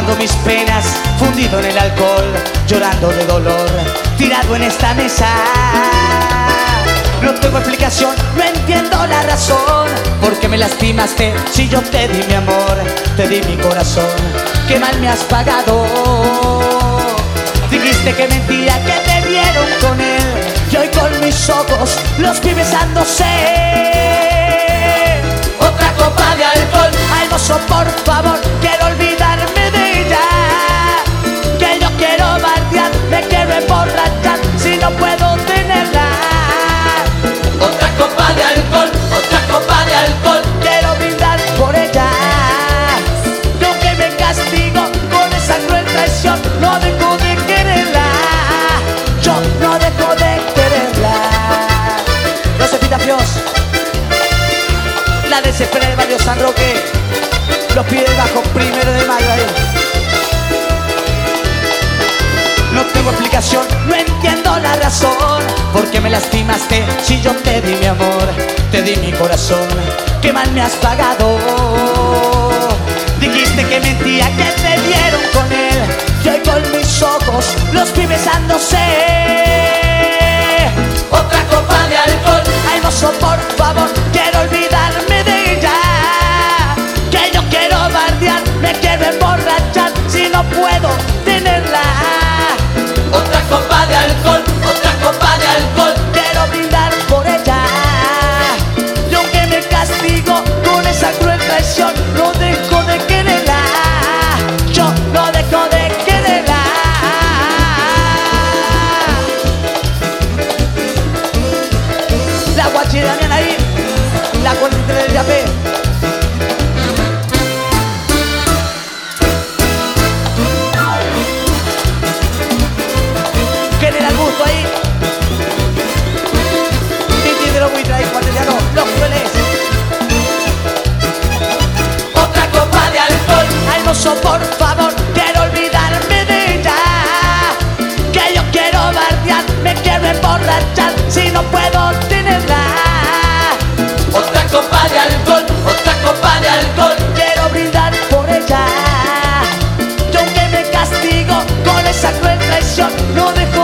Guardo mis penas fundido en el alcohol, llorando de dolor, tirado en esta mesa. No tengo explicación, no entiendo la razón. ¿Por qué me lastimaste si yo te di mi amor? Te di mi corazón, qué mal me has pagado. Dijiste que mentía, que te vieron con él, y hoy con mis ojos los vi besándose. Otra copa de alcohol, ay mozo, por favor, quiero olvidarme de ella. Que yo quiero bardear, me quiero emborrachar, si no puedo tenerla. Otra copa de alcohol, otra copa de alcohol, quiero brindar por ella. Y aunque me castigo con esa cruel traición, no dejo de quererla. Yo no dejo de quererla. Los epitafios, la desesperada del barrio San Roque, los pibes bajo 1 de mayo ahí. No tengo explicación, no entiendo la razón. ¿Por qué me lastimaste si yo te di mi amor? Te di mi corazón, qué mal me has pagado. Dijiste que mentía, que te vieron con él, y hoy con mis ojos los vi besándose. Otra copa de alcohol, ay mozo, por favor, quiero olvidarme de ella. Que yo quiero bardear, me quiero emborrachar, si no puedo tenerla. Otra copa de alcohol, otra copa de alcohol, quiero brindar por ella. Y aunque me castigo con esa cruel traición, no dejo de quererla. Yo no dejo de quererla. La guachira viene ahí, la 43 del Yapé. Genera el gusto ahí. Titi de los buitres ahí, cuarteliano, los crueles. Otra copa de alcohol, ay mozo, por favor, quiero olvidarme de ella. Que yo quiero bardear, me quiero emborrachar, si no puedo tenerla. Otra copa de alcohol, otra copa de alcohol, quiero brindar por ella. Y aunque me castigo con esa cruel traición, no dejo